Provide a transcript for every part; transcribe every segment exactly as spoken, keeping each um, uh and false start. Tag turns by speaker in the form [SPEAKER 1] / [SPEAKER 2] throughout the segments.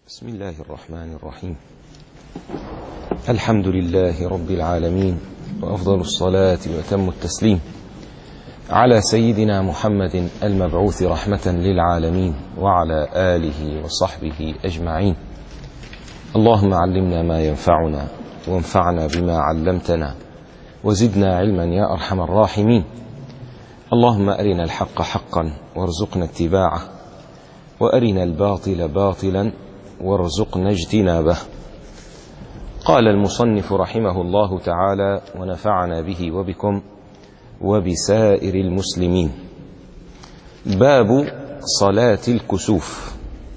[SPEAKER 1] بسم الله الرحمن الرحيم. الحمد لله رب العالمين، وأفضل الصلاة وأتم التسليم على سيدنا محمد المبعوث رحمة للعالمين وعلى آله وصحبه أجمعين. اللهم علمنا ما ينفعنا وانفعنا بما علمتنا وزدنا علما يا أرحم الراحمين. اللهم أرنا الحق حقا وارزقنا اتباعه، وأرنا الباطل باطلا وارزقنا اجتنابه. قال المصنف رحمه الله تعالى ونفعنا به وبكم وبسائر المسلمين: باب صلاة الكسوف.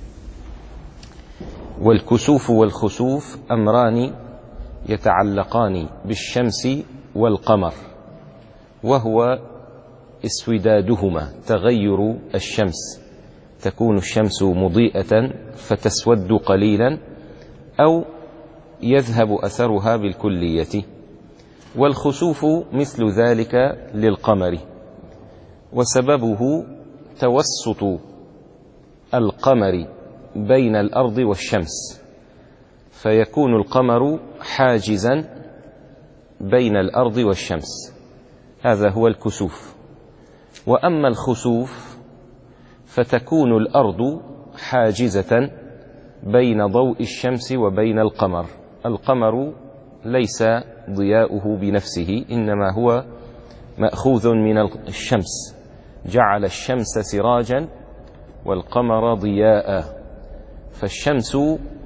[SPEAKER 1] والكسوف والخسوف أمران يتعلقان بالشمس والقمر، وهو اسودادهما، تغير الشمس، تكون الشمس مضيئة فتسود قليلا أو يذهب أثرها بالكلية. والخسوف مثل ذلك للقمر، وسببه توسط القمر بين الأرض والشمس، فيكون القمر حاجزا بين الأرض والشمس، هذا هو الكسوف. وأما الخسوف فتكون الأرض حاجزة بين ضوء الشمس وبين القمر. القمر ليس ضياؤه بنفسه، إنما هو مأخوذ من الشمس، جعل الشمس سراجا والقمر ضياء، فالشمس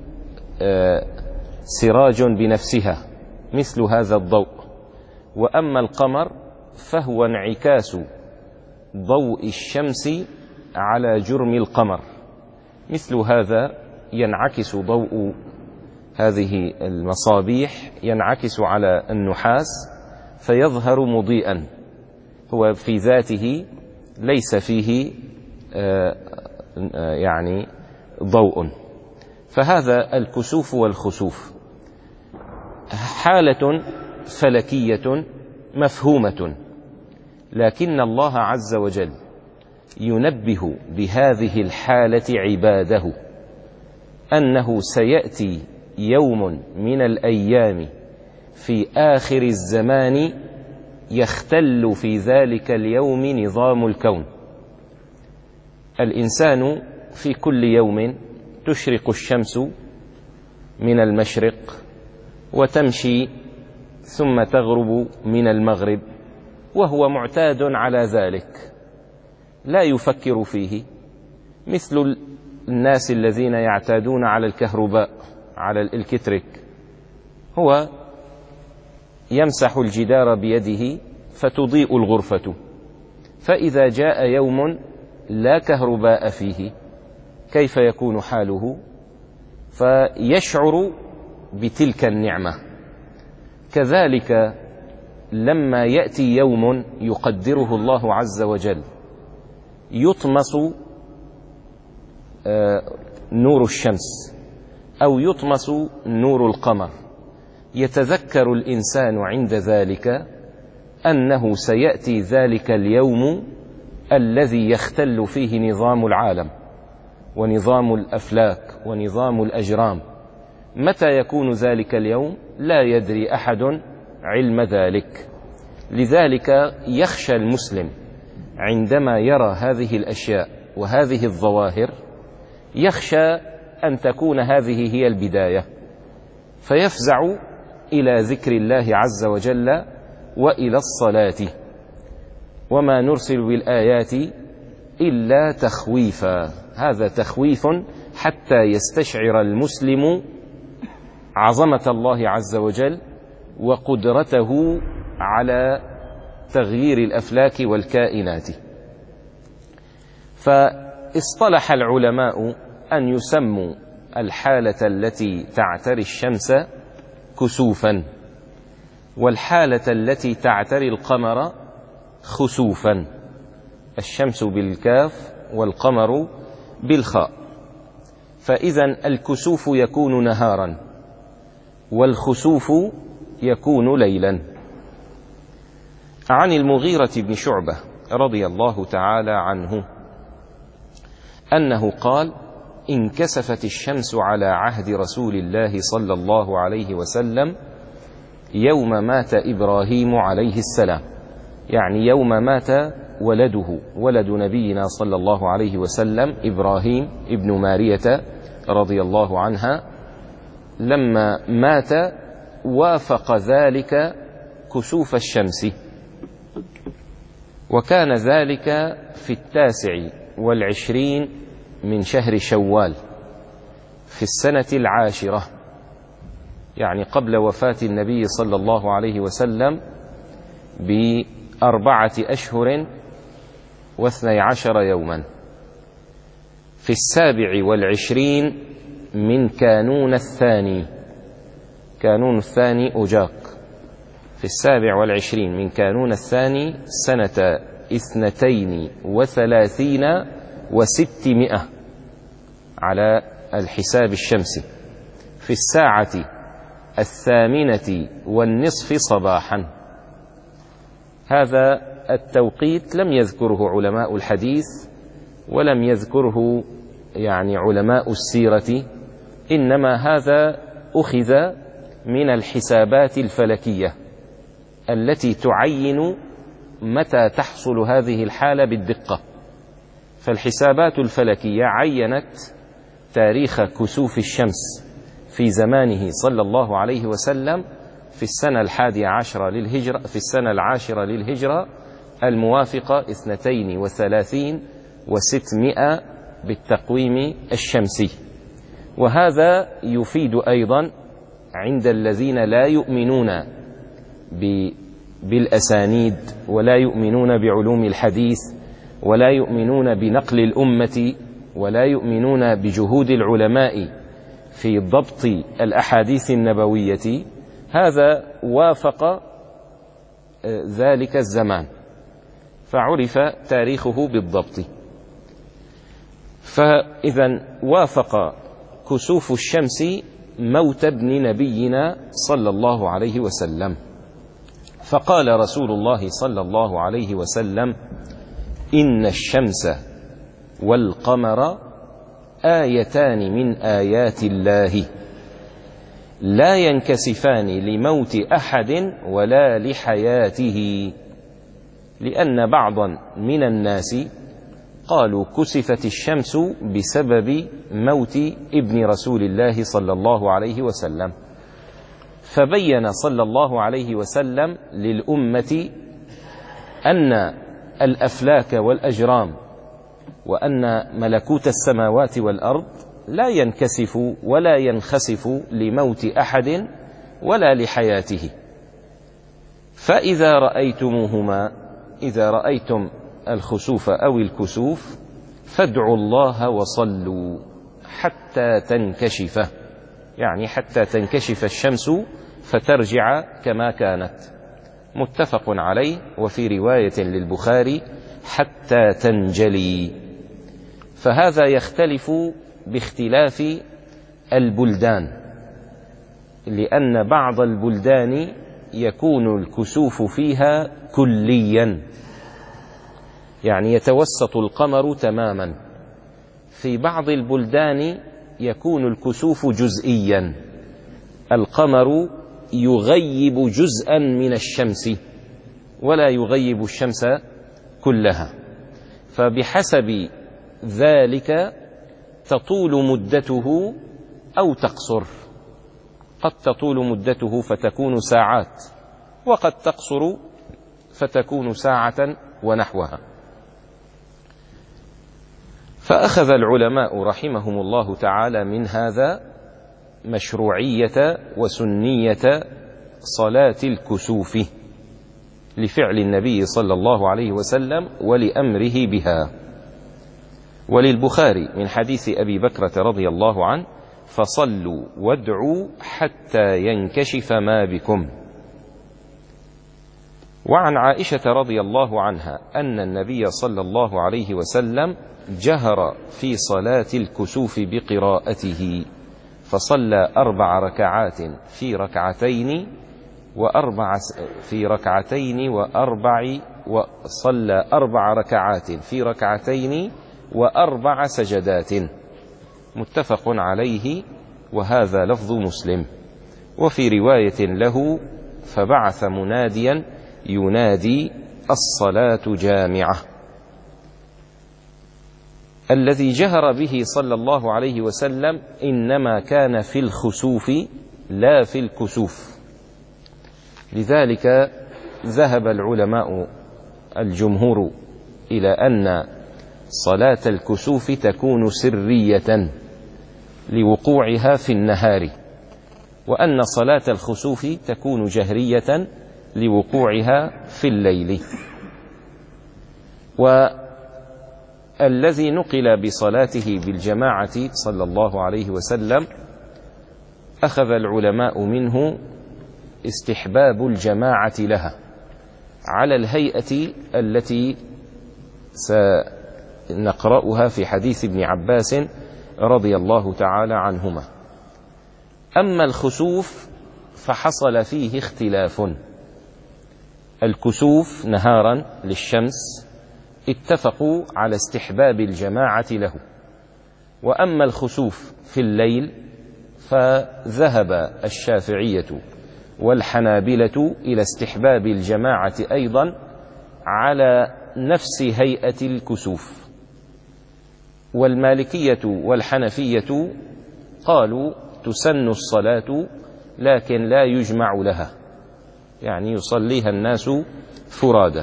[SPEAKER 1] سراج بنفسها مثل هذا الضوء، وأما القمر فهو انعكاس ضوء الشمس على جرم القمر، مثل هذا ينعكس ضوء هذه المصابيح، ينعكس على النحاس فيظهر مضيئا، هو في ذاته ليس فيه آآ آآ يعني ضوء. فهذا الكسوف والخسوف حالة فلكية مفهومة، لكن الله عز وجل ينبه بهذه الحالة عباده أنه سيأتي يوم من الأيام في آخر الزمان يختل في ذلك اليوم نظام الكون. الإنسان في كل يوم تشرق الشمس من المشرق وتمشي ثم تغرب من المغرب، وهو معتاد على ذلك لا يفكر فيه، مثل الناس الذين يعتادون على الكهرباء، على الإلكتريك، هو يمسح الجدار بيده فتضيء الغرفة، فإذا جاء يوم لا كهرباء فيه كيف يكون حاله؟ فيشعر بتلك النعمة. كذلك لما يأتي يوم يقدره الله عز وجل يطمس نور الشمس أو يطمس نور القمر، يتذكر الإنسان عند ذلك أنه سيأتي ذلك اليوم الذي يختل فيه نظام العالم ونظام الأفلاك ونظام الأجرام. متى يكون ذلك اليوم؟ لا يدري أحد علم ذلك. لذلك يخشى المسلم عندما يرى هذه الأشياء وهذه الظواهر، يخشى أن تكون هذه هي البداية، فيفزع إلى ذكر الله عز وجل وإلى الصلاة. وما نرسل بالآيات إلا تخويفا، هذا تخويف حتى يستشعر المسلم عظمة الله عز وجل وقدرته على تغيير الأفلاك والكائنات. فاصطلح العلماء أن يسموا الحالة التي تعتري الشمس كسوفا، والحالة التي تعتري القمر خسوفا، الشمس بالكاف والقمر بالخاء. فإذا الكسوف يكون نهارا والخسوف يكون ليلا. عن المغيرة بن شعبة رضي الله تعالى عنه أنه قال: انكسفت الشمس على عهد رسول الله صلى الله عليه وسلم يوم مات إبراهيم عليه السلام، يعني يوم مات ولده ولد نبينا صلى الله عليه وسلم إبراهيم ابن مارية رضي الله عنها، لما مات وافق ذلك كسوف الشمس، وكان ذلك في التاسع والعشرين من شهر شوال في السنة العاشرة، يعني قبل وفاة النبي صلى الله عليه وسلم بأربعة أشهر واثني عشر يوما، في السابع والعشرين من كانون الثاني، كانون الثاني أجاق، في السابع والعشرين من كانون الثاني سنة اثنتين وثلاثين وستمائة على الحساب الشمسي، في الساعة الثامنة والنصف صباحا. هذا التوقيت لم يذكره علماء الحديث ولم يذكره يعني علماء السيرة، إنما هذا أخذ من الحسابات الفلكية التي تعين متى تحصل هذه الحالة بالدقة. فالحسابات الفلكية عينت تاريخ كسوف الشمس في زمانه صلى الله عليه وسلم في السنة الحادية عشرة للهجرة، في السنة العاشرة للهجرة الموافقة اثنتين وثلاثين وستمائة بالتقويم الشمسي. وهذا يفيد أيضا عند الذين لا يؤمنون بالأسانيد ولا يؤمنون بعلوم الحديث ولا يؤمنون بنقل الأمة ولا يؤمنون بجهود العلماء في ضبط الأحاديث النبوية، هذا وافق ذلك الزمان فعرف تاريخه بالضبط. فإذا وافق كسوف الشمس موت ابن نبينا صلى الله عليه وسلم، فقال رسول الله صلى الله عليه وسلم: إن الشمس والقمر آيتان من آيات الله لا ينكسفان لموت أحد ولا لحياته، لأن بعضا من الناس قالوا كسفت الشمس بسبب موت ابن رسول الله صلى الله عليه وسلم، فبين صلى الله عليه وسلم للأمة أن الأفلاك والأجرام وأن ملكوت السماوات والأرض لا ينكسف ولا ينخسف لموت أحد ولا لحياته. فإذا رأيتموهما، إذا رأيتم الخسوف أو الكسوف فادعوا الله وصلوا حتى تنكشف، يعني حتى تنكشف الشمس فترجع كما كانت، متفق عليه. وفي رواية للبخاري حتى تنجلي. فهذا يختلف باختلاف البلدان، لأن بعض البلدان يكون الكسوف فيها كليا، يعني يتوسط القمر تماما. في بعض البلدان يكون الكسوف جزئيا، القمر يغيب جزءا من الشمس ولا يغيب الشمس كلها، فبحسب ذلك تطول مدته أو تقصر. قد تطول مدته فتكون ساعات، وقد تقصر فتكون ساعة ونحوها. فأخذ العلماء رحمهم الله تعالى من هذا مشروعية وسنية صلاة الكسوف لفعل النبي صلى الله عليه وسلم ولأمره بها. وللبخاري من حديث أبي بكرة رضي الله عنه: فصلوا وادعوا حتى ينكشف ما بكم. وعن عائشة رضي الله عنها أن النبي صلى الله عليه وسلم جهر في صلاة الكسوف بقراءته، فصلى أربع ركعات في ركعتين وأربع في ركعتين وأربع وصلى أربع ركعات في ركعتين وأربع سجدات. متفق عليه، وهذا لفظ مسلم. وفي رواية له: فبعث مناديا ينادي الصلاة جامعة. الذي جهر به صلى الله عليه وسلم إنما كان في الخسوف لا في الكسوف، لذلك ذهب العلماء الجمهور إلى أن صلاة الكسوف تكون سرية لوقوعها في النهار، وأن صلاة الخسوف تكون جهرية لوقوعها في الليل. والذي نقل بصلاته بالجماعة صلى الله عليه وسلم أخذ العلماء منه استحباب الجماعة لها على الهيئة التي سنقرأها في حديث ابن عباس رضي الله تعالى عنهما. أما الخسوف فحصل فيه اختلاف. الكسوف نهارا للشمس اتفقوا على استحباب الجماعة له، وأما الخسوف في الليل فذهب الشافعية والحنابلة إلى استحباب الجماعة أيضا على نفس هيئة الكسوف. والمالكية والحنفية قالوا تسن الصلاة لكن لا يجمع لها، يعني يصليها الناس فرادى.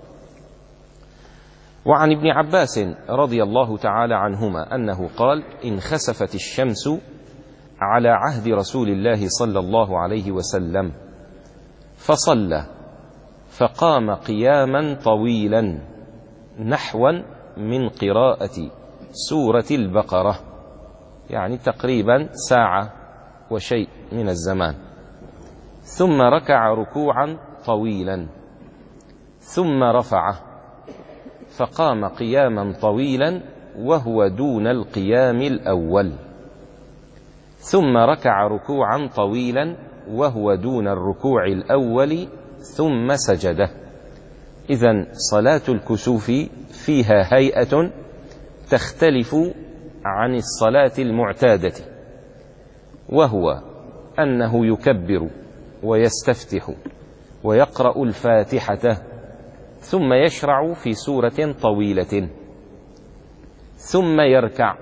[SPEAKER 1] وعن ابن عباس رضي الله تعالى عنهما أنه قال: إن خسفت الشمس على عهد رسول الله صلى الله عليه وسلم فصلى فقام قياما طويلا نحوا من قراءة سورة البقرة، يعني تقريبا ساعة وشيء من الزمان، ثم ركع ركوعا طويلا ثم رفع فقام قياما طويلا وهو دون القيام الأول، ثم ركع ركوعا طويلا وهو دون الركوع الأول ثم سجد. إذن صلاة الكسوف فيها هيئة تختلف عن الصلاة المعتادة، وهو أنه يكبر ويستفتح ويقرأ الفاتحة ثم يشرع في سورة طويلة ثم يركع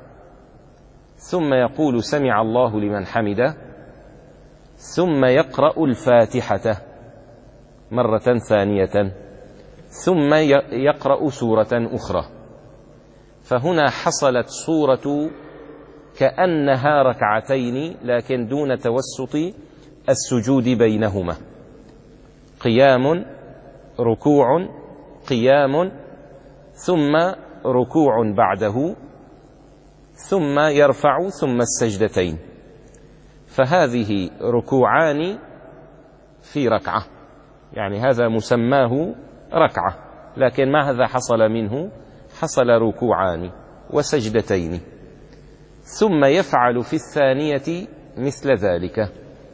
[SPEAKER 1] ثم يقول سمع الله لمن حمده ثم يقرأ الفاتحة مرة ثانية ثم يقرأ سورة أخرى. فهنا حصلت صورة كأنها ركعتين لكن دون توسط السجود بينهما، قيام ركوع قيام ثم ركوع بعده ثم يرفع ثم السجدتين، فهذه ركوعان في ركعة، يعني هذا مسماه ركعة، لكن ماذا حصل منه؟ حصل ركوعان وسجدتين، ثم يفعل في الثانية مثل ذلك،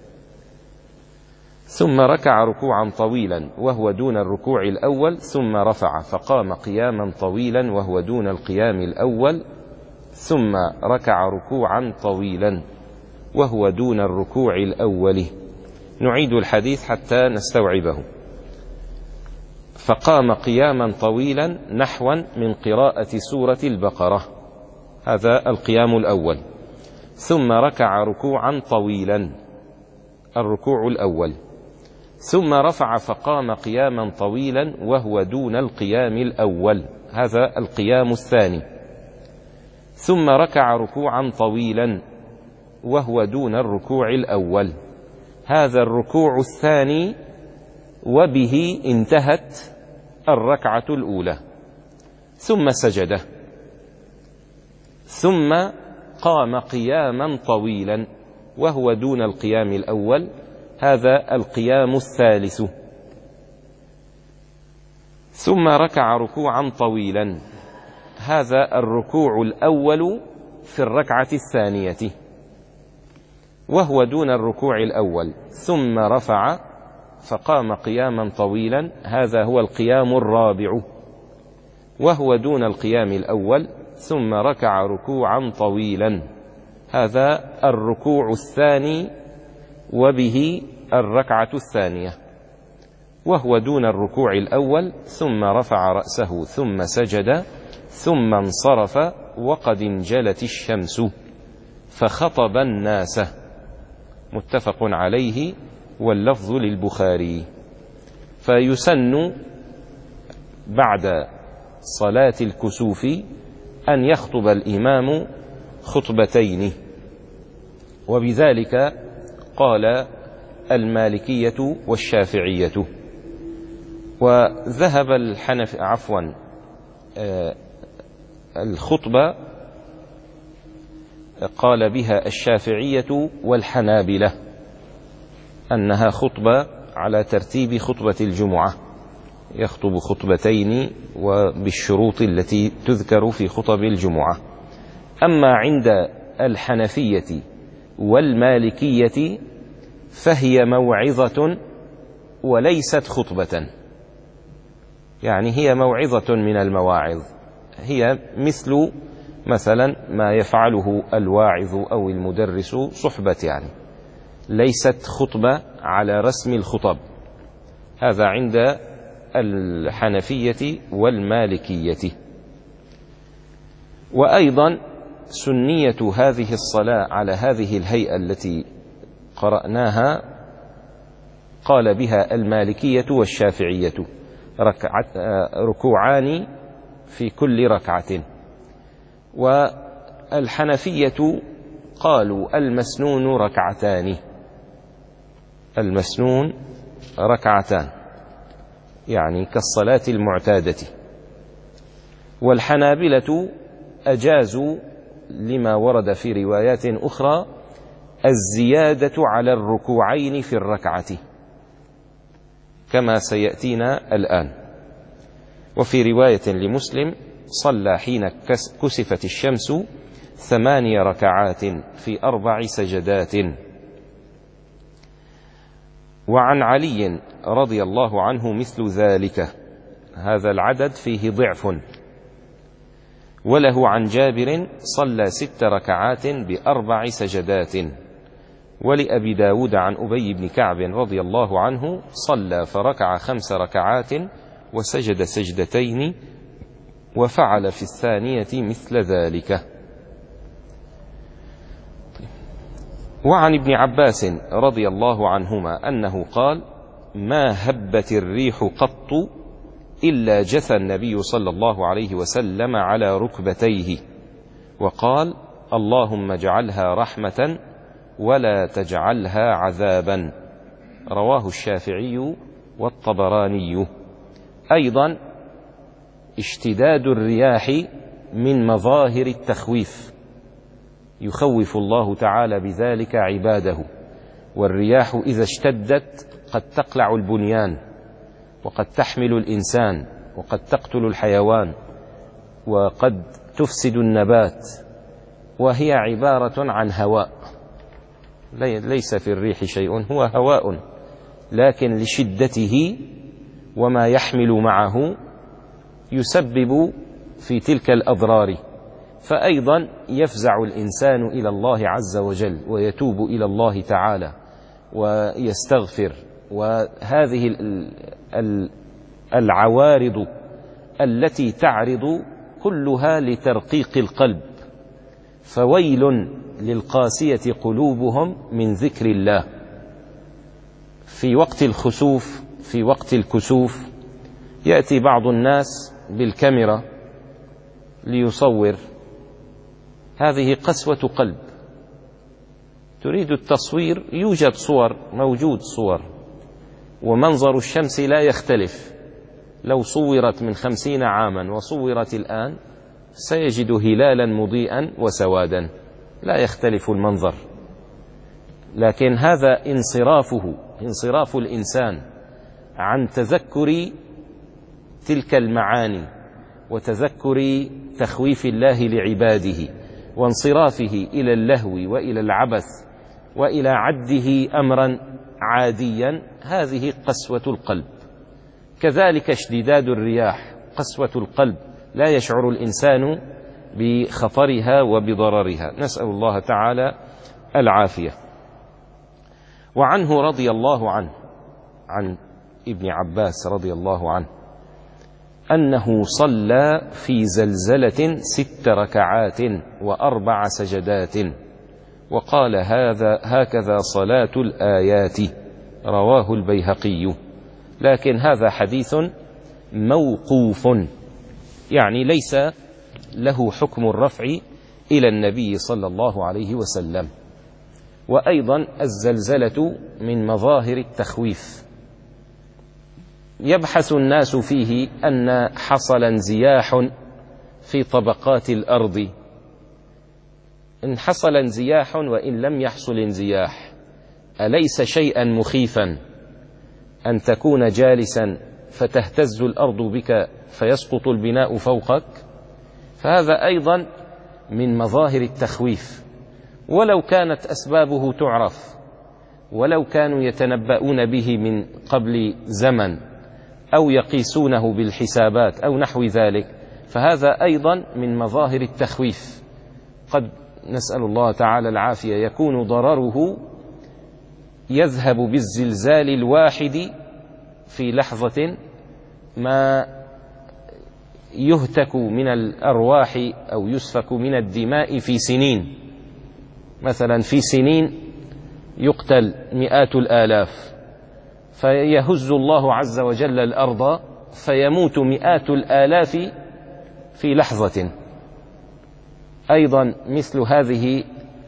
[SPEAKER 1] ثم ركع ركوعا طويلا وهو دون الركوع الأول ثم رفع فقام قياما طويلا وهو دون القيام الأول ثم ركع ركوعا طويلا وهو دون الركوع الأول. نعيد الحديث حتى نستوعبه. فقام قياما طويلا نحوا من قراءة سورة البقرة، هذا القيام الأول، ثم ركع ركوعا طويلا الركوع الأول، ثم رفع فقام قياما طويلا وهو دون القيام الأول، هذا القيام الثاني، ثم ركع ركوعا طويلا وهو دون الركوع الأول، هذا الركوع الثاني، وبه انتهت الركعة الأولى، ثم سجد، ثم قام قياما طويلا وهو دون القيام الأول، هذا القيام الثالث، ثم ركع ركوعا طويلا، هذا الركوع الأول في الركعة الثانية وهو دون الركوع الأول، ثم رفع فقام قياما طويلا، هذا هو القيام الرابع وهو دون القيام الأول، ثم ركع ركوعا طويلا. هذا الركوع الثاني وبه الركعة الثانية، وهو دون الركوع الأول. ثم رفع رأسه ثم سجد ثم انصرف وقد انجلت الشمس فخطب الناس. متفق عليه واللفظ للبخاري. فيسن بعد صلاة الكسوف أن يخطب الإمام خطبتين، وبذلك قال المالكية والشافعية. وذهب الحنف عفوا آه الخطبة قال بها الشافعية والحنابلة أنها خطبة على ترتيب خطبة الجمعة، يخطب خطبتين وبالشروط التي تذكر في خطب الجمعة. أما عند الحنفية والمالكية فهي موعظة وليست خطبة، يعني هي موعظة من المواعظ، هي مثل مثلا ما يفعله الواعظ أو المدرس صحبة، يعني ليست خطبة على رسم الخطب. هذا عند الحنفية والمالكية. وأيضا سنية هذه الصلاة على هذه الهيئة التي قرأناها قال بها المالكية والشافعية، ركوعان في كل ركعة. والحنفية قالوا المسنون ركعتان، المسنون ركعتان يعني كالصلاة المعتادة. والحنابلة أجازوا لما ورد في روايات أخرى الزيادة على الركوعين في الركعة كما سيأتينا الآن. وفي رواية لمسلم صلى حين كسفت الشمس ثماني ركعات في أربع سجدات. وعن علي رضي الله عنه مثل ذلك، هذا العدد فيه ضعف. وله عن جابر صلى ست ركعات بأربع سجدات. ولأبي داود عن أبي بن كعب رضي الله عنه صلى فركع خمس ركعات وسجد سجدتين وفعل في الثانية مثل ذلك. وعن ابن عباس رضي الله عنهما أنه قال: ما هبت الريح قط إلا جثى النبي صلى الله عليه وسلم على ركبتيه وقال: اللهم اجعلها رحمة ولا تجعلها عذابا. رواه الشافعي والطبراني. أيضا اشتداد الرياح من مظاهر التخويف، يخوف الله تعالى بذلك عباده. والرياح إذا اشتدت قد تقلع البنيان وقد تحمل الإنسان وقد تقتل الحيوان وقد تفسد النبات، وهي عبارة عن هواء، ليس في الريح شيء، هو هواء، لكن لشدته وما يحمل معه يسبب في تلك الأضرار. فأيضا يفزع الإنسان إلى الله عز وجل ويتوب إلى الله تعالى ويستغفر. وهذه العوارض التي تعرض كلها لترقيق القلب، فويل للقاسية قلوبهم من ذكر الله. في وقت الخسوف في وقت الكسوف يأتي بعض الناس بالكاميرا ليصور، هذه قسوة قلب. تريد التصوير، يوجد صور، موجود صور، ومنظر الشمس لا يختلف. لو صورت من خمسين عاما وصورت الآن سيجد هلالا مضيئا وسوادا، لا يختلف المنظر. لكن هذا انصرافه انصراف الإنسان عن تذكر تلك المعاني وتذكر تخويف الله لعباده، وانصرافه إلى اللهو وإلى العبث وإلى عده أمرا عاديا، هذه قسوة القلب. كذلك اشتداد الرياح قسوة القلب، لا يشعر الإنسان بخطرها وبضررها، نسأل الله تعالى العافية. وعنه رضي الله عنه، عن ابن عباس رضي الله عنه، أنه صلى في زلزلة ست ركعات وأربع سجدات، وقال هذا هكذا صلاة الآيات، رواه البيهقي. لكن هذا حديث موقوف، يعني ليس له حكم الرفع إلى النبي صلى الله عليه وسلم. وأيضا الزلزلة من مظاهر التخويف، يبحث الناس فيه أن حصل انزياح في طبقات الأرض. إن حصل انزياح وإن لم يحصل انزياح، أليس شيئا مخيفا أن تكون جالسا فتهتز الأرض بك فيسقط البناء فوقك؟ فهذا أيضا من مظاهر التخويف، ولو كانت أسبابه تعرف، ولو كانوا يتنبؤون به من قبل زمن أو يقيسونه بالحسابات أو نحو ذلك، فهذا أيضا من مظاهر التخويف. قد نسأل الله تعالى العافية يكون ضرره يذهب بالزلزال الواحد في لحظة ما يهتك من الأرواح أو يسفك من الدماء في سنين. مثلا في سنين يقتل مئات الآلاف، فيهز الله عز وجل الأرض فيموت مئات الآلاف في لحظة. أيضا مثل هذه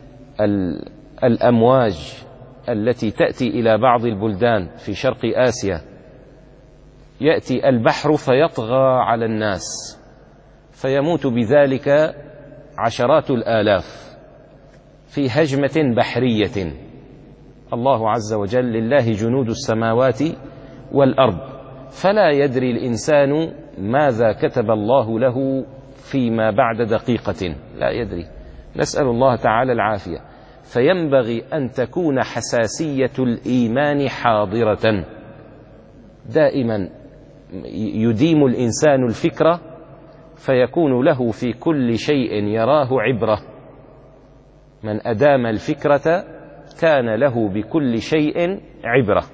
[SPEAKER 1] الأمواج التي تأتي إلى بعض البلدان في شرق آسيا، يأتي البحر فيطغى على الناس فيموت بذلك عشرات الآلاف في هجمة بحرية. الله عز وجل لله جنود السماوات والأرض، فلا يدري الإنسان ماذا كتب الله له فيما بعد دقيقة، لا يدري، نسأل الله تعالى العافية. فينبغي أن تكون حساسية الإيمان حاضرة دائما، يديم الإنسان الفكرة فيكون له في كل شيء يراه عبرة. من أدام الفكرة كان له بكل شيء عبرة.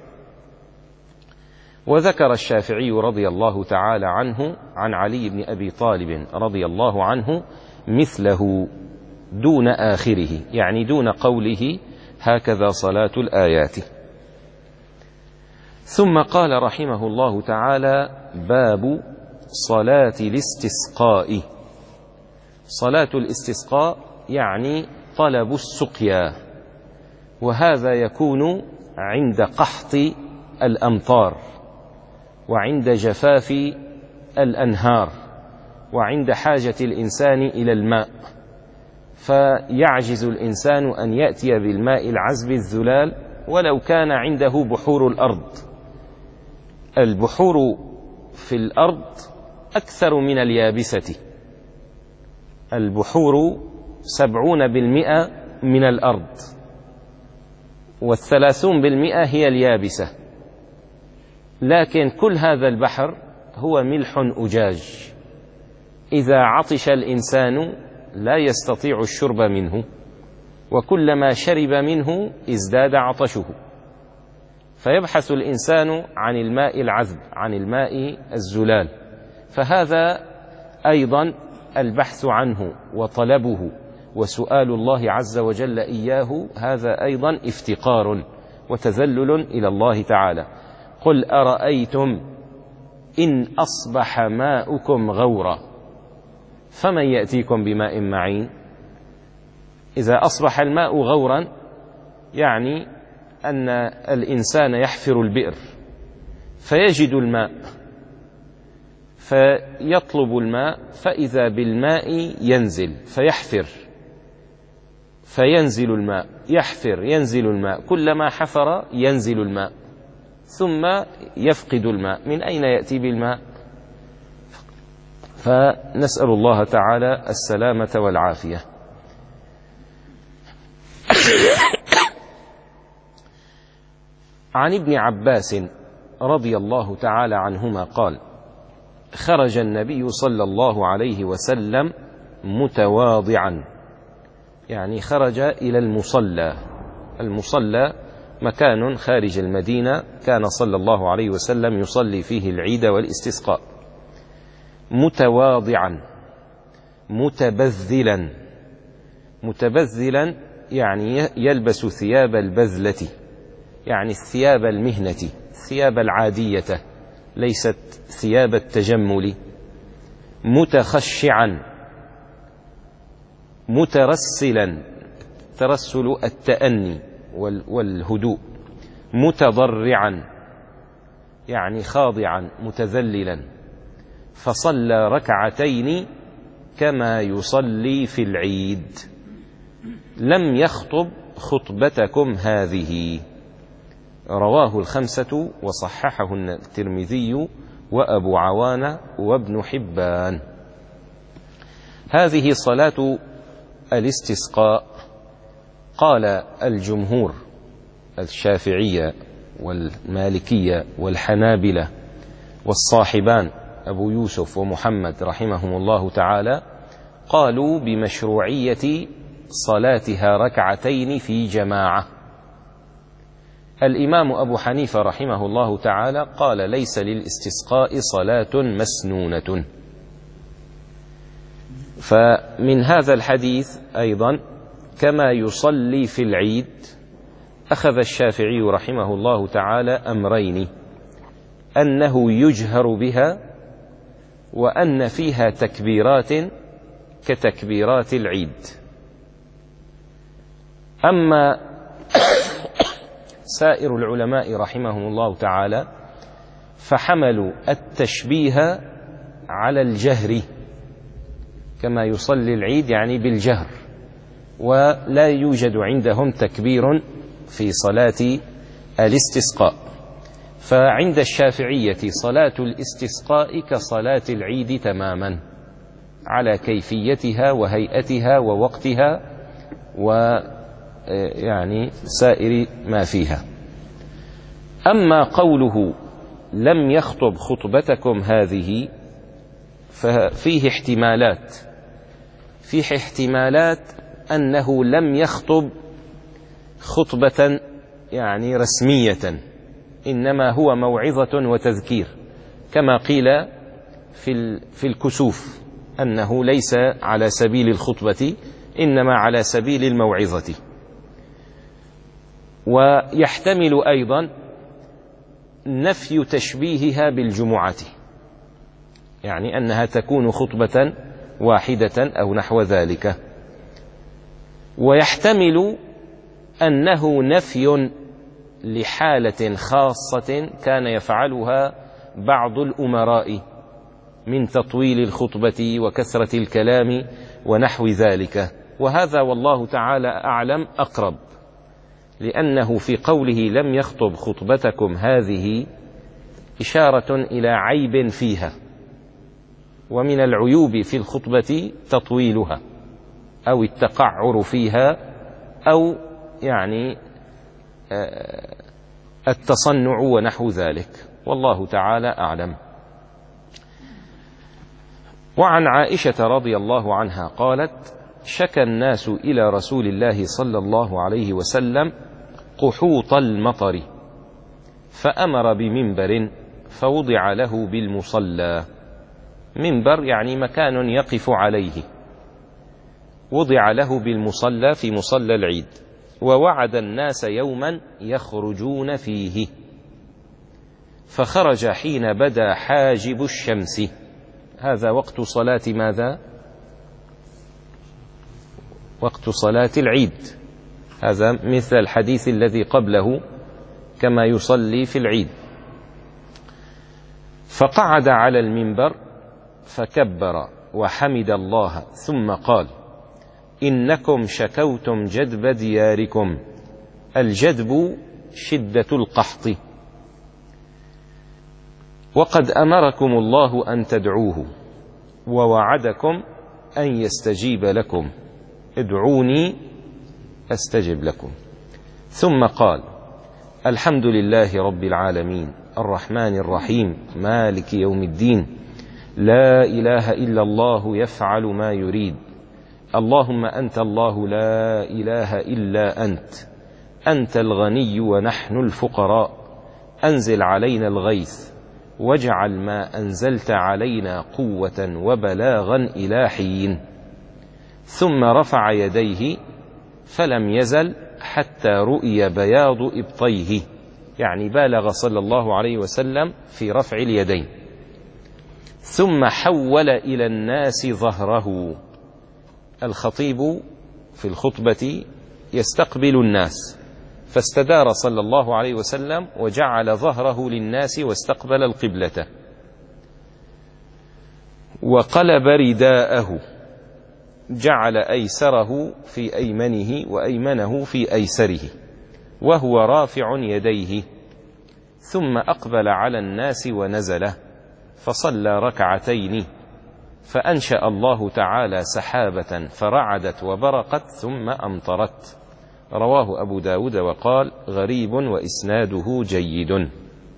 [SPEAKER 1] وذكر الشافعي رضي الله تعالى عنه عن علي بن أبي طالب رضي الله عنه مثله دون آخره، يعني دون قوله هكذا صلاة الآيات. ثم قال رحمه الله تعالى: باب صلاة الاستسقاء. صلاة الاستسقاء يعني طلب السقيا، وهذا يكون عند قحط الأمطار، وعند جفاف الأنهار، وعند حاجة الإنسان إلى الماء، فيعجز الإنسان أن يأتي بالماء العذب الذلال ولو كان عنده بحور الأرض. البحور في الأرض أكثر من اليابسة، البحور سبعون بالمئة من الأرض، والثلاثون بالمئة هي اليابسة. لكن كل هذا البحر هو ملح أجاج، إذا عطش الإنسان لا يستطيع الشرب منه، وكلما شرب منه ازداد عطشه، فيبحث الإنسان عن الماء العذب، عن الماء الزلال. فهذا أيضا البحث عنه وطلبه وسؤال الله عز وجل إياه، هذا أيضا افتقار وتذلل إلى الله تعالى. قل أرأيتم إن أصبح ماؤكم غورا فمن يأتيكم بماء معين. إذا أصبح الماء غورا يعني أن الإنسان يحفر البئر فيجد الماء، فيطلب الماء، فإذا بالماء ينزل فيحفر فينزل الماء، يحفر ينزل الماء، كلما حفر ينزل الماء، ثم يفقد الماء. من أين يأتي بالماء؟ فنسأل الله تعالى السلامة والعافية. عن ابن عباس رضي الله تعالى عنهما قال: خرج النبي صلى الله عليه وسلم متواضعا، يعني خرج إلى المصلى. المصلى مكان خارج المدينة كان صلى الله عليه وسلم يصلي فيه العيد والاستسقاء. متواضعا، متبذلا. متبذلا يعني يلبس ثياب البذلة، يعني الثياب المهنة، الثياب العادية، ليست ثياب التجمل. متخشعا، مترسلا، ترسل التأني والهدوء. متضرعا يعني خاضعا متذللا. فصلى ركعتين كما يصلي في العيد، لم يخطب خطبتكم هذه. رواه الخمسة وصححه الترمذي وأبو عوان وابن حبان. هذه صلاة الاستسقاء. قال الجمهور الشافعية والمالكية والحنابلة والصاحبان أبو يوسف ومحمد رحمهم الله تعالى، قالوا بمشروعية صلاتها ركعتين في جماعة. الإمام أبو حنيفة رحمه الله تعالى قال ليس للاستسقاء صلاة مسنونة. فمن هذا الحديث أيضا كما يصلي في العيد أخذ الشافعي رحمه الله تعالى أمرين: أنه يجهر بها، وأن فيها تكبيرات كتكبيرات العيد. أما سائر العلماء رحمهم الله تعالى فحملوا التشبيه على الجهر، كما يصلي العيد يعني بالجهر، ولا يوجد عندهم تكبير في صلاة الاستسقاء. فعند الشافعية صلاة الاستسقاء كصلاة العيد تماما، على كيفيتها وهيئتها ووقتها ويعني سائر ما فيها. أما قوله لم يخطب خطبتكم هذه ففيه احتمالات. فيه احتمالات أنه لم يخطب خطبة يعني رسمية، إنما هو موعظة وتذكير، كما قيل في في الكسوف أنه ليس على سبيل الخطبة إنما على سبيل الموعظة. ويحتمل أيضا نفي تشبيهها بالجمعة، يعني أنها تكون خطبة واحدة أو نحو ذلك. ويحتمل أنه نفي لحالة خاصة كان يفعلها بعض الأمراء من تطويل الخطبة وكثرة الكلام ونحو ذلك، وهذا والله تعالى أعلم أقرب، لأنه في قوله لم يخطب خطبتكم هذه إشارة إلى عيب فيها، ومن العيوب في الخطبة تطويلها أو التقعر فيها أو يعني التصنع ونحو ذلك، والله تعالى أعلم. وعن عائشة رضي الله عنها قالت: شكى الناس إلى رسول الله صلى الله عليه وسلم قحوط المطر، فأمر بمنبر فوضع له بالمصلى. منبر يعني مكان يقف عليه، وضع له بالمصلى في مصلى العيد، ووعد الناس يوما يخرجون فيه، فخرج حين بدا حاجب الشمس. هذا وقت صلاة ماذا؟ وقت صلاة العيد. هذا مثل الحديث الذي قبله كما يصلي في العيد. فقعد على المنبر فكبر وحمد الله، ثم قال: إنكم شكوتم جدب دياركم. الجدب شدة القحط، وقد أمركم الله أن تدعوه، ووعدكم أن يستجيب لكم، ادعوني أستجب لكم. ثم قال: الحمد لله رب العالمين الرحمن الرحيم مالك يوم الدين، لا إله إلا الله يفعل ما يريد، اللهم أنت الله لا إله إلا أنت، أنت الغني ونحن الفقراء، أنزل علينا الغيث واجعل ما أنزلت علينا قوة وبلاغا إلى حين. ثم رفع يديه فلم يزل حتى رؤي بياض إبطيه، يعني بالغ صلى الله عليه وسلم في رفع اليدين. ثم حول إلى الناس ظهره، الخطيب في الخطبة يستقبل الناس، فاستدار صلى الله عليه وسلم وجعل ظهره للناس واستقبل القبلة، وقلب رداءه، جعل أيسره في أيمنه وأيمنه في أيسره وهو رافع يديه، ثم أقبل على الناس ونزل فصلى ركعتين، فأنشأ الله تعالى سحابة فرعدت وبرقت ثم أمطرت. رواه أبو داود وقال غريب وإسناده جيد.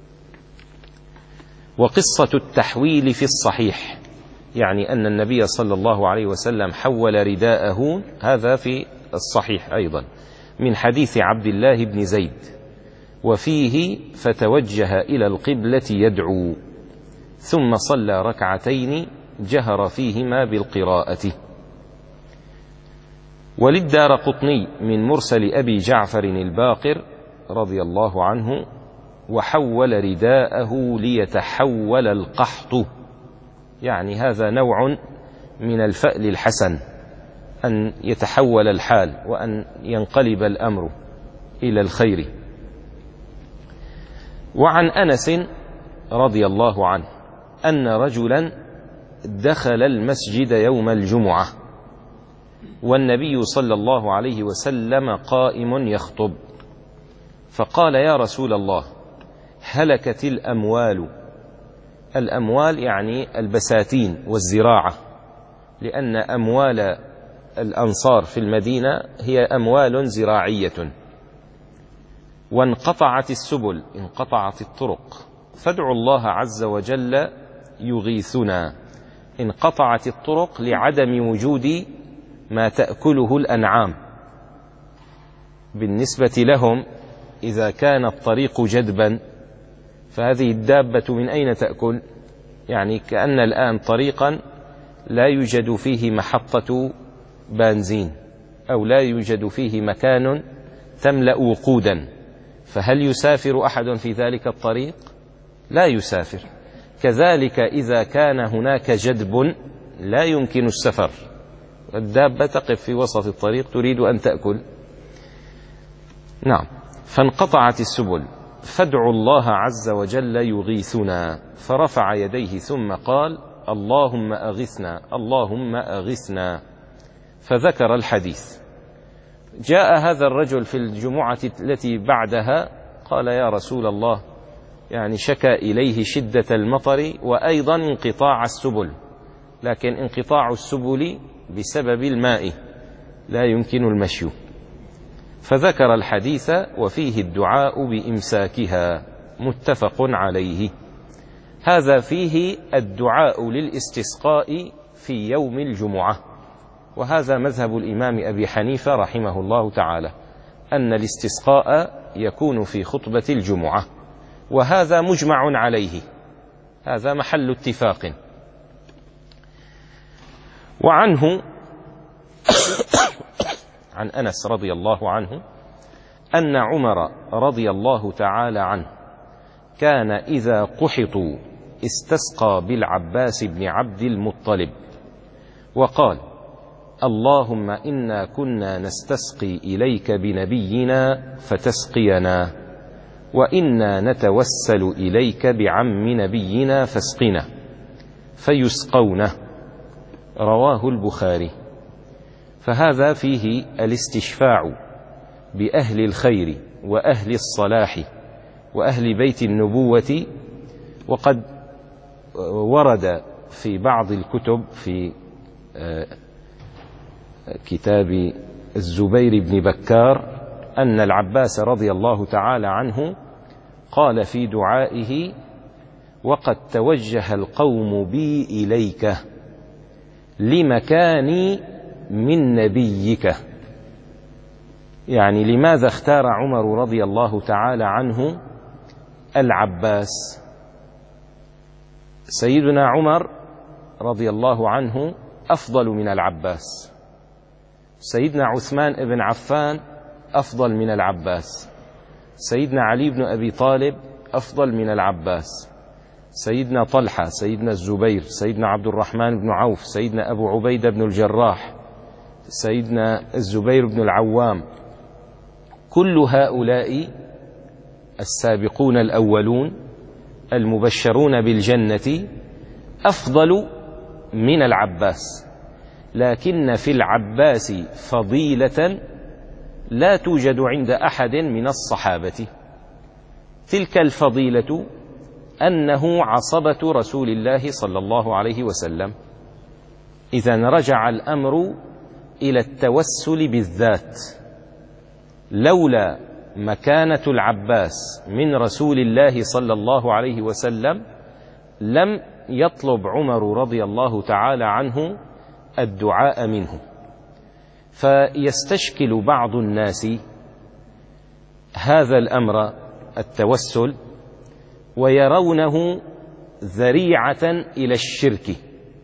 [SPEAKER 1] وقصة التحويل في الصحيح، يعني أن النبي صلى الله عليه وسلم حول رداءه، هذا في الصحيح أيضا من حديث عبد الله بن زيد، وفيه فتوجه إلى القبلة يدعو، ثم صلى ركعتين جهر فيهما بالقراءة. وللدارقطني من مرسل أبي جعفر الباقر رضي الله عنه وحول رداءه ليتحول القحط، يعني هذا نوع من الفأل الحسن، أن يتحول الحال وأن ينقلب الأمر إلى الخير. وعن أنس رضي الله عنه أن رجلا دخل المسجد يوم الجمعة والنبي صلى الله عليه وسلم قائم يخطب، فقال يا رسول الله هلكت الأموال. الأموال يعني البساتين والزراعة، لأن أموال الأنصار في المدينة هي أموال زراعية. وانقطعت السبل، انقطعت الطرق، فادعوا الله عز وجل يغيثنا. انقطعت الطرق لعدم وجود ما تأكله الأنعام. بالنسبة لهم إذا كان الطريق جدبا فهذه الدابة من أين تأكل؟ يعني كأن الآن طريقا لا يوجد فيه محطة بنزين أو لا يوجد فيه مكان تملأ وقودا، فهل يسافر أحد في ذلك الطريق؟ لا يسافر. كذلك إذا كان هناك جدب لا يمكن السفر، الدابة تقف في وسط الطريق تريد أن تأكل. نعم، فانقطعت السبل، فادعوا الله عز وجل يغيثنا، فرفع يديه ثم قال اللهم أغثنا اللهم أغثنا، فذكر الحديث. جاء هذا الرجل في الجمعة التي بعدها قال يا رسول الله، يعني شكى إليه شدة المطر وأيضا انقطاع السبل، لكن انقطاع السبل بسبب الماء لا يمكن المشي، فذكر الحديث وفيه الدعاء بإمساكها، متفق عليه. هذا فيه الدعاء للاستسقاء في يوم الجمعة، وهذا مذهب الإمام أبي حنيفة رحمه الله تعالى، أن الاستسقاء يكون في خطبة الجمعة، وهذا مجمع عليه، هذا محل اتفاق. وعنه عن أنس رضي الله عنه أن عمر رضي الله تعالى عنه كان إذا قحطوا استسقى بالعباس بن عبد المطلب وقال اللهم إنا كنا نستسقي إليك بنبينا فتسقينا، وإنا نتوسل إليك بعم نبينا فاسقنا، فيسقونه. رواه البخاري. فهذا فيه الاستشفاع بأهل الخير وأهل الصلاح وأهل بيت النبوة. وقد ورد في بعض الكتب في كتاب الزبير بن بكار أن العباس رضي الله تعالى عنه قال في دعائه وقد توجه القوم بي إليك لمكاني من نبيك. يعني لماذا اختار عمر رضي الله تعالى عنه العباس؟ سيدنا عمر رضي الله عنه أفضل من العباس، سيدنا عثمان بن عفان أفضل من العباس، سيدنا علي بن أبي طالب أفضل من العباس، سيدنا طلحة، سيدنا الزبير، سيدنا عبد الرحمن بن عوف، سيدنا أبو عبيدة بن الجراح، سيدنا الزبير بن العوام، كل هؤلاء السابقون الأولون المبشرون بالجنة أفضل من العباس، لكن في العباس فضيلة لا توجد عند أحد من الصحابة. تلك الفضيلة أنه عصبة رسول الله صلى الله عليه وسلم. إذن رجع الأمر إلى التوسل بالذات. لولا مكانة العباس من رسول الله صلى الله عليه وسلم لم يطلب عمر رضي الله تعالى عنه الدعاء منه. فيستشكل بعض الناس هذا الأمر التوسل ويرونه ذريعة إلى الشرك،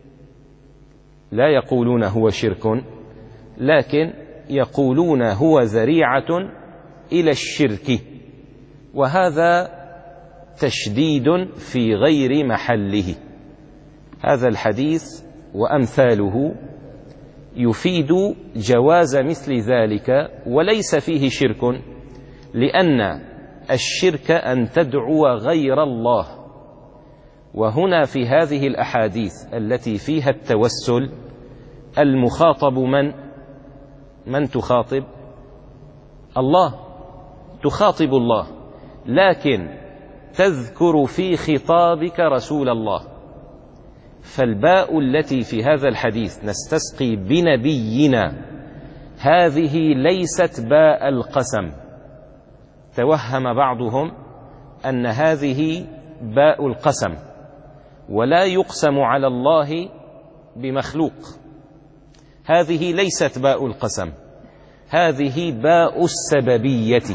[SPEAKER 1] لا يقولون هو شرك، لكن يقولون هو ذريعة إلى الشرك، وهذا تشديد في غير محله. هذا الحديث وأمثاله يفيد جواز مثل ذلك وليس فيه شرك، لأن الشرك أن تدعو غير الله. وهنا في هذه الأحاديث التي فيها التوسل المخاطب من؟ من تخاطب؟ الله، تخاطب الله، لكن تذكر في خطابك رسول الله. فالباء التي في هذا الحديث نستسقي بنبينا هذه ليست باء القسم. توهم بعضهم أن هذه باء القسم، ولا يقسم على الله بمخلوق. هذه ليست باء القسم، هذه باء السببية.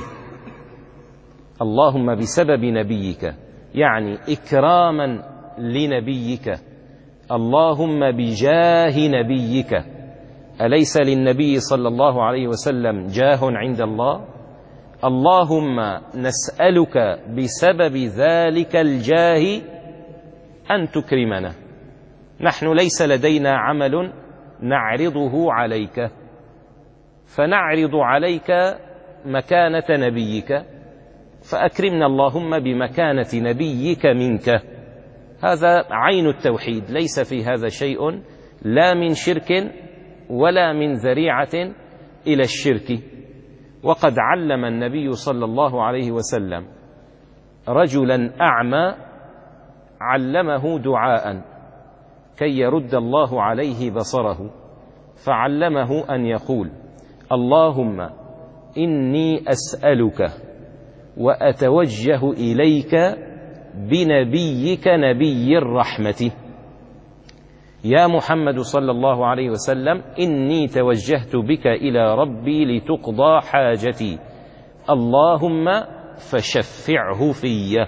[SPEAKER 1] اللهم بسبب نبيك، يعني إكراما لنبيك. اللهم بجاه نبيك. أليس للنبي صلى الله عليه وسلم جاه عند الله؟ اللهم نسألك بسبب ذلك الجاه أن تكرمنا. نحن ليس لدينا عمل نعرضه عليك، فنعرض عليك مكانة نبيك، فأكرمنا اللهم بمكانة نبيك منك. هذا عين التوحيد، ليس في هذا شيء لا من شرك ولا من ذريعة إلى الشرك. وقد علم النبي صلى الله عليه وسلم رجلا أعمى، علمه دعاء كي يرد الله عليه بصره، فعلمه أن يقول: اللهم إني أسألك وأتوجه إليك بنبيك نبي الرحمة. يا محمد صلى الله عليه وسلم، إني توجهت بك إلى ربي لتقضى حاجتي، اللهم فشفعه في.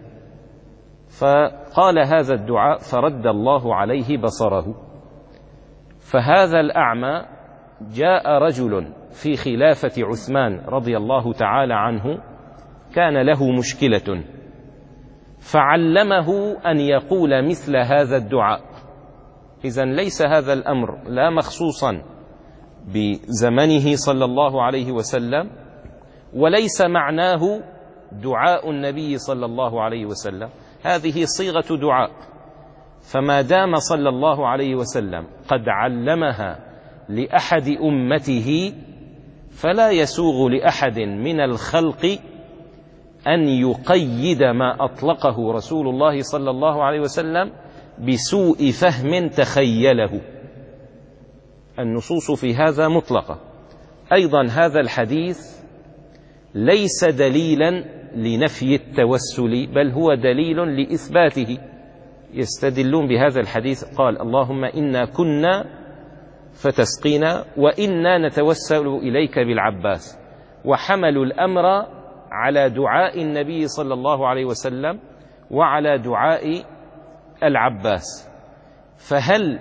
[SPEAKER 1] فقال هذا الدعاء فرد الله عليه بصره. فهذا الأعمى جاء رجل في خلافة عثمان رضي الله تعالى عنه كان له مشكلة، فعلمه أن يقول مثل هذا الدعاء. إذن ليس هذا الأمر لا مخصوصا بزمنه صلى الله عليه وسلم، وليس معناه دعاء النبي صلى الله عليه وسلم، هذه صيغة دعاء. فما دام صلى الله عليه وسلم قد علمها لأحد أمته، فلا يسوغ لأحد من الخلق أن يقيد ما أطلقه رسول الله صلى الله عليه وسلم بسوء فهم تخيله. النصوص في هذا مطلقة. أيضا هذا الحديث ليس دليلا لنفي التوسل، بل هو دليل لإثباته. يستدلون بهذا الحديث، قال: اللهم إنا كنا فتسقينا، وإنا نتوسل إليك بالعباس. وحملوا الأمر على دعاء النبي صلى الله عليه وسلم وعلى دعاء العباس. فهل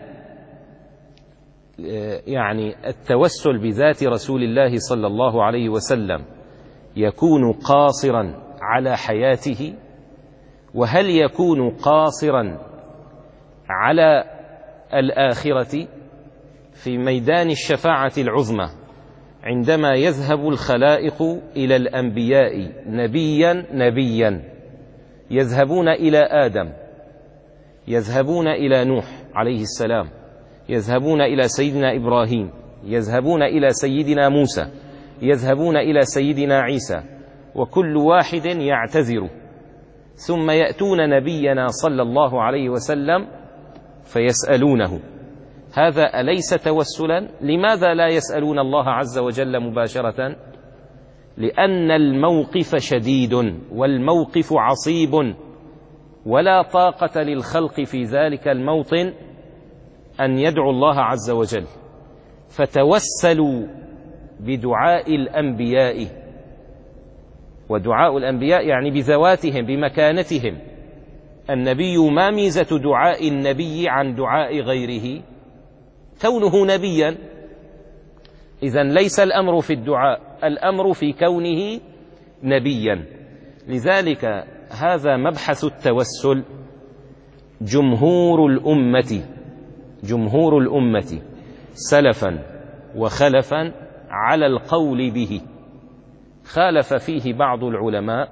[SPEAKER 1] يعني التوسل بذات رسول الله صلى الله عليه وسلم يكون قاصرا على حياته؟ وهل يكون قاصرا على الآخرة في ميدان الشفاعة العظمى عندما يذهب الخلائق إلى الأنبياء نبيا نبيا؟ يذهبون إلى آدم، يذهبون إلى نوح عليه السلام، يذهبون إلى سيدنا إبراهيم، يذهبون إلى سيدنا موسى، يذهبون إلى سيدنا عيسى، وكل واحد يعتذر، ثم يأتون نبينا صلى الله عليه وسلم فيسألونه. هذا أليس توسلا؟ لماذا لا يسألون الله عز وجل مباشرة؟ لأن الموقف شديد والموقف عصيب، ولا طاقة للخلق في ذلك الموطن أن يدعو الله عز وجل. فتوسلوا بدعاء الأنبياء، ودعاء الأنبياء يعني بذواتهم بمكانتهم. النبي ما ميزة دعاء النبي عن دعاء غيره؟ كونه نبيا. إذن ليس الأمر في الدعاء، الأمر في كونه نبيا. لذلك هذا مبحث التوسل جمهور الأمة جمهور الأمة سلفا وخلفا على القول به. خالف فيه بعض العلماء،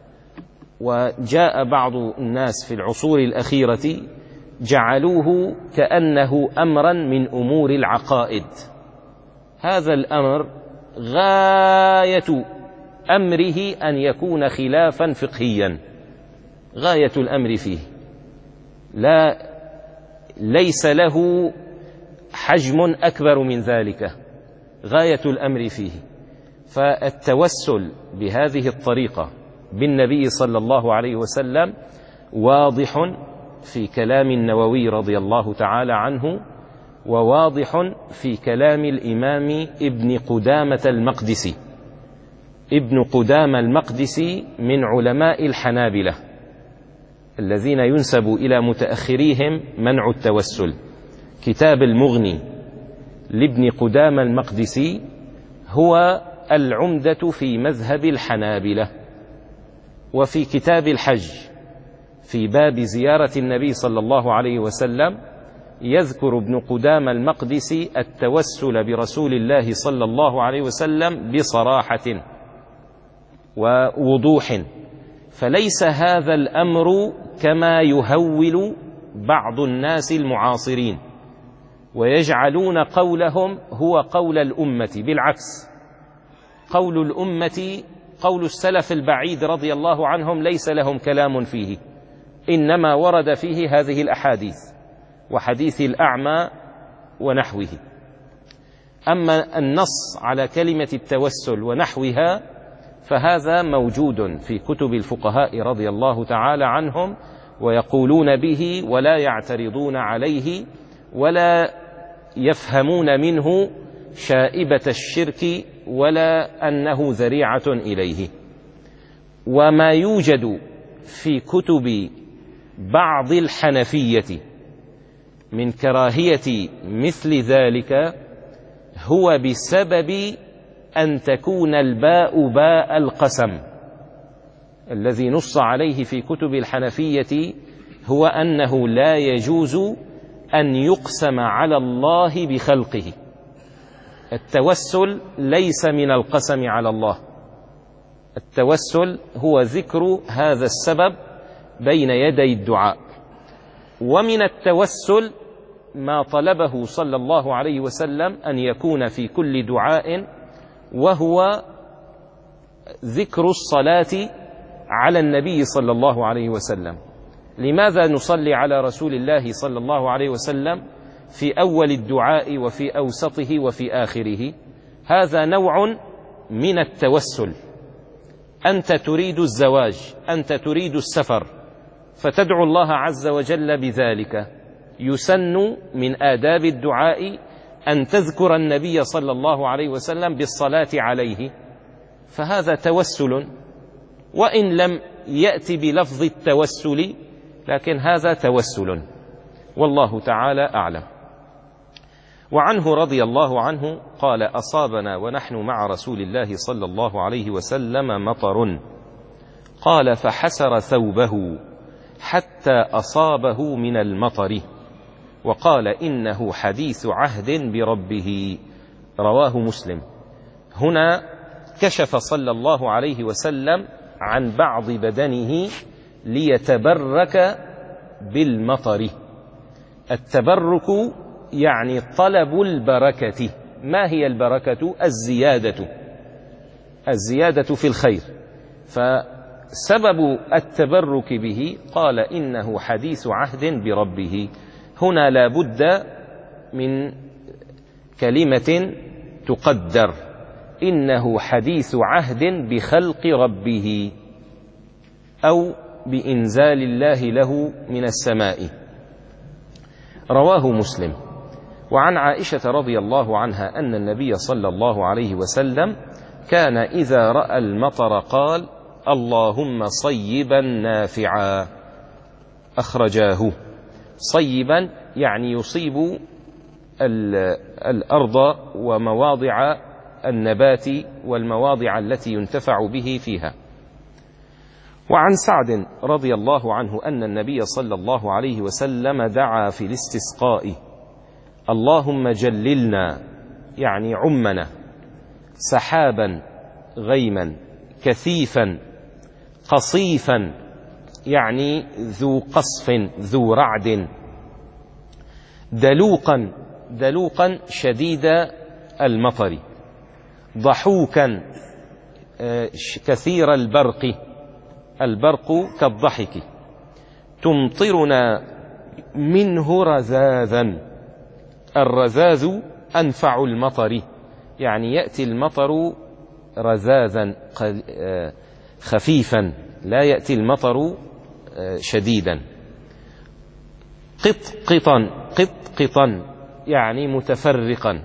[SPEAKER 1] وجاء بعض الناس في العصور الأخيرة جعلوه كأنه أمرا من أمور العقائد. هذا الأمر غاية أمره أن يكون خلافا فقهيا، غاية الأمر فيه لا ليس له حجم أكبر من ذلك، غاية الأمر فيه. فالتوسل بهذه الطريقة بالنبي صلى الله عليه وسلم واضح في كلام النووي رضي الله تعالى عنه، وواضح في كلام الإمام ابن قدامة المقدسي. ابن قدامة المقدسي من علماء الحنابلة الذين ينسب إلى متأخريهم منع التوسل. كتاب المغني لابن قدامة المقدسي هو العمدة في مذهب الحنابلة. وفي كتاب الحج في باب زيارة النبي صلى الله عليه وسلم يذكر ابن قدامة المقدسي التوسل برسول الله صلى الله عليه وسلم بصراحة ووضوح. فليس هذا الأمر كما يهول بعض الناس المعاصرين ويجعلون قولهم هو قول الأمة. بالعكس، قول الأمة قول السلف البعيد رضي الله عنهم ليس لهم كلام فيه، إنما ورد فيه هذه الأحاديث وحديث الأعمى ونحوه. أما النص على كلمة التوسل ونحوها فهذا موجود في كتب الفقهاء رضي الله تعالى عنهم، ويقولون به ولا يعترضون عليه ولا يفهمون منه شائبة الشرك ولا أنه ذريعة إليه. وما يوجد في كتب بعض الحنفية من كراهية مثل ذلك هو بسبب أن تكون الباء باء القسم. الذي نص عليه في كتب الحنفية هو أنه لا يجوز أن يقسم على الله بخلقه. التوسل ليس من القسم على الله، التوسل هو ذكر هذا السبب بين يدي الدعاء. ومن التوسل ما طلبه صلى الله عليه وسلم أن يكون في كل دعاء، وهو ذكر الصلاة على النبي صلى الله عليه وسلم. لماذا نصلي على رسول الله صلى الله عليه وسلم في أول الدعاء وفي أوسطه وفي آخره؟ هذا نوع من التوسل. أنت تريد الزواج، أنت تريد السفر، فتدعو الله عز وجل بذلك. يسن من آداب الدعاء أن تذكر النبي صلى الله عليه وسلم بالصلاة عليه، فهذا توسل، وإن لم يأتي بلفظ التوسل لكن هذا توسل، والله تعالى أعلم. وعنه رضي الله عنه قال: أصابنا ونحن مع رسول الله صلى الله عليه وسلم مطر، قال: فحسر ثوبه حتى أصابه من المطر، وقال: إنه حديث عهد بربه. رواه مسلم. هنا كشف صلى الله عليه وسلم عن بعض بدنه ليتبرك بالمطر. التبرك يعني طلب البركة. ما هي البركة؟ الزيادة، الزيادة في الخير. فسبب التبرك به قال: إنه حديث عهد بربه. هنا لا بد من كلمة تقدر: إنه حديث عهد بخلق ربه، أو بإنزال الله له من السماء. رواه مسلم. وعن عائشة رضي الله عنها أن النبي صلى الله عليه وسلم كان إذا رأى المطر قال: اللهم صيبا نافعا. أخرجاه. صيبا يعني يصيب الأرض ومواضع النبات والمواضع التي ينتفع به فيها. وعن سعد رضي الله عنه أن النبي صلى الله عليه وسلم دعا في الاستسقاء: اللهم جللنا، يعني عمنا، سحابا غيما كثيفا قصيفا، يعني ذو قصف ذو رعد، دلوقا دلوقا شديد المطر، ضحوكا كثير البرق، البرق كالضحك، تمطرنا منه رذاذا. الرذاذ أنفع المطر، يعني يأتي المطر رذاذا خفيفا، لا يأتي المطر شديدا. قطقطا قطقطا يعني متفرقا،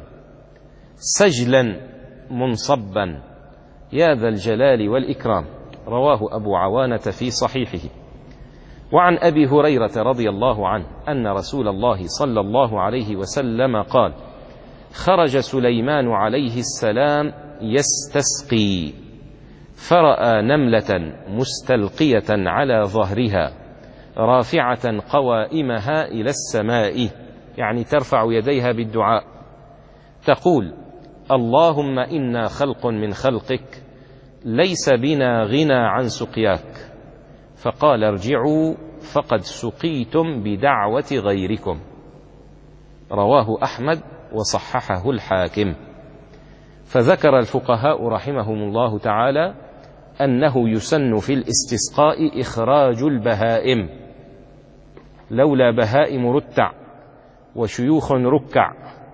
[SPEAKER 1] سجلا منصبا، يا ذا الجلال والإكرام. رواه أبو عوانة في صحيحه. وعن أبي هريرة رضي الله عنه أن رسول الله صلى الله عليه وسلم قال: خرج سليمان عليه السلام يستسقي، فرأى نملة مستلقية على ظهرها رافعة قوائمها إلى السماء، يعني ترفع يديها بالدعاء، تقول: اللهم إنا خلق من خلقك، ليس بنا غنى عن سقياك. فقال: ارجعوا فقد سقيتم بدعوة غيركم. رواه أحمد وصححه الحاكم. فذكر الفقهاء رحمهم الله تعالى أنه يسن في الاستسقاء إخراج البهائم، لولا بهائم رتع وشيوخ ركع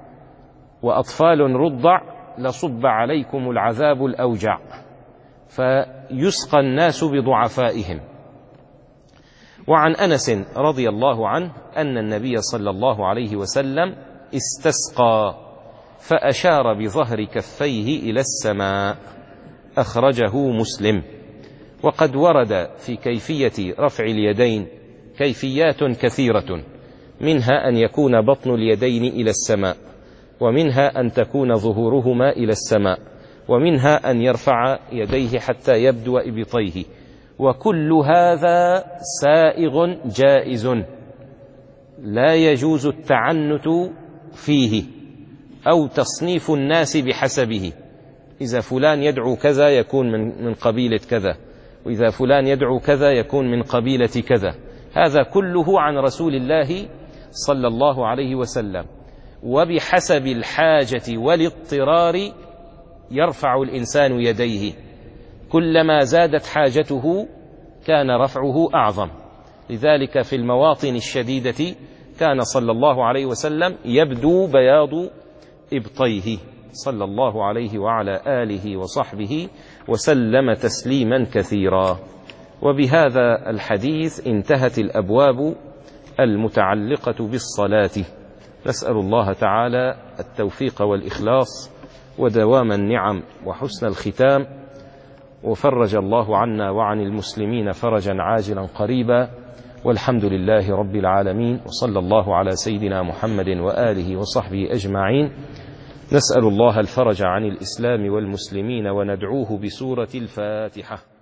[SPEAKER 1] وأطفال رضع لصب عليكم العذاب الأوجع، فيسقى الناس بضعفائهم. وعن أنس رضي الله عنه أن النبي صلى الله عليه وسلم استسقى فأشار بظهر كفيه إلى السماء. أخرجه مسلم. وقد ورد في كيفية رفع اليدين كيفيات كثيرة، منها أن يكون بطن اليدين إلى السماء، ومنها أن تكون ظهورهما إلى السماء، ومنها أن يرفع يديه حتى يبدو إبطيه، وكل هذا سائغ جائز، لا يجوز التعنت فيه أو تصنيف الناس بحسبه. إذا فلان يدعو كذا يكون من من قبيلة كذا، وإذا فلان يدعو كذا يكون من قبيلة كذا. هذا كله عن رسول الله صلى الله عليه وسلم، وبحسب الحاجة والاضطرار يرفع الإنسان يديه، كلما زادت حاجته كان رفعه أعظم. لذلك في المواطن الشديدة كان صلى الله عليه وسلم يبدو بياض إبطيه، صلى الله عليه وعلى آله وصحبه وسلم تسليما كثيرا. وبهذا الحديث انتهت الأبواب المتعلقة بالصلاة. نسأل الله تعالى التوفيق والإخلاص ودوام النعم وحسن الختام، وفرج الله عنا وعن المسلمين فرجا عاجلا قريبا، والحمد لله رب العالمين، وصلى الله على سيدنا محمد وآله وصحبه أجمعين. نسأل الله الفرج عن الإسلام والمسلمين، وندعوه بسورة الفاتحة.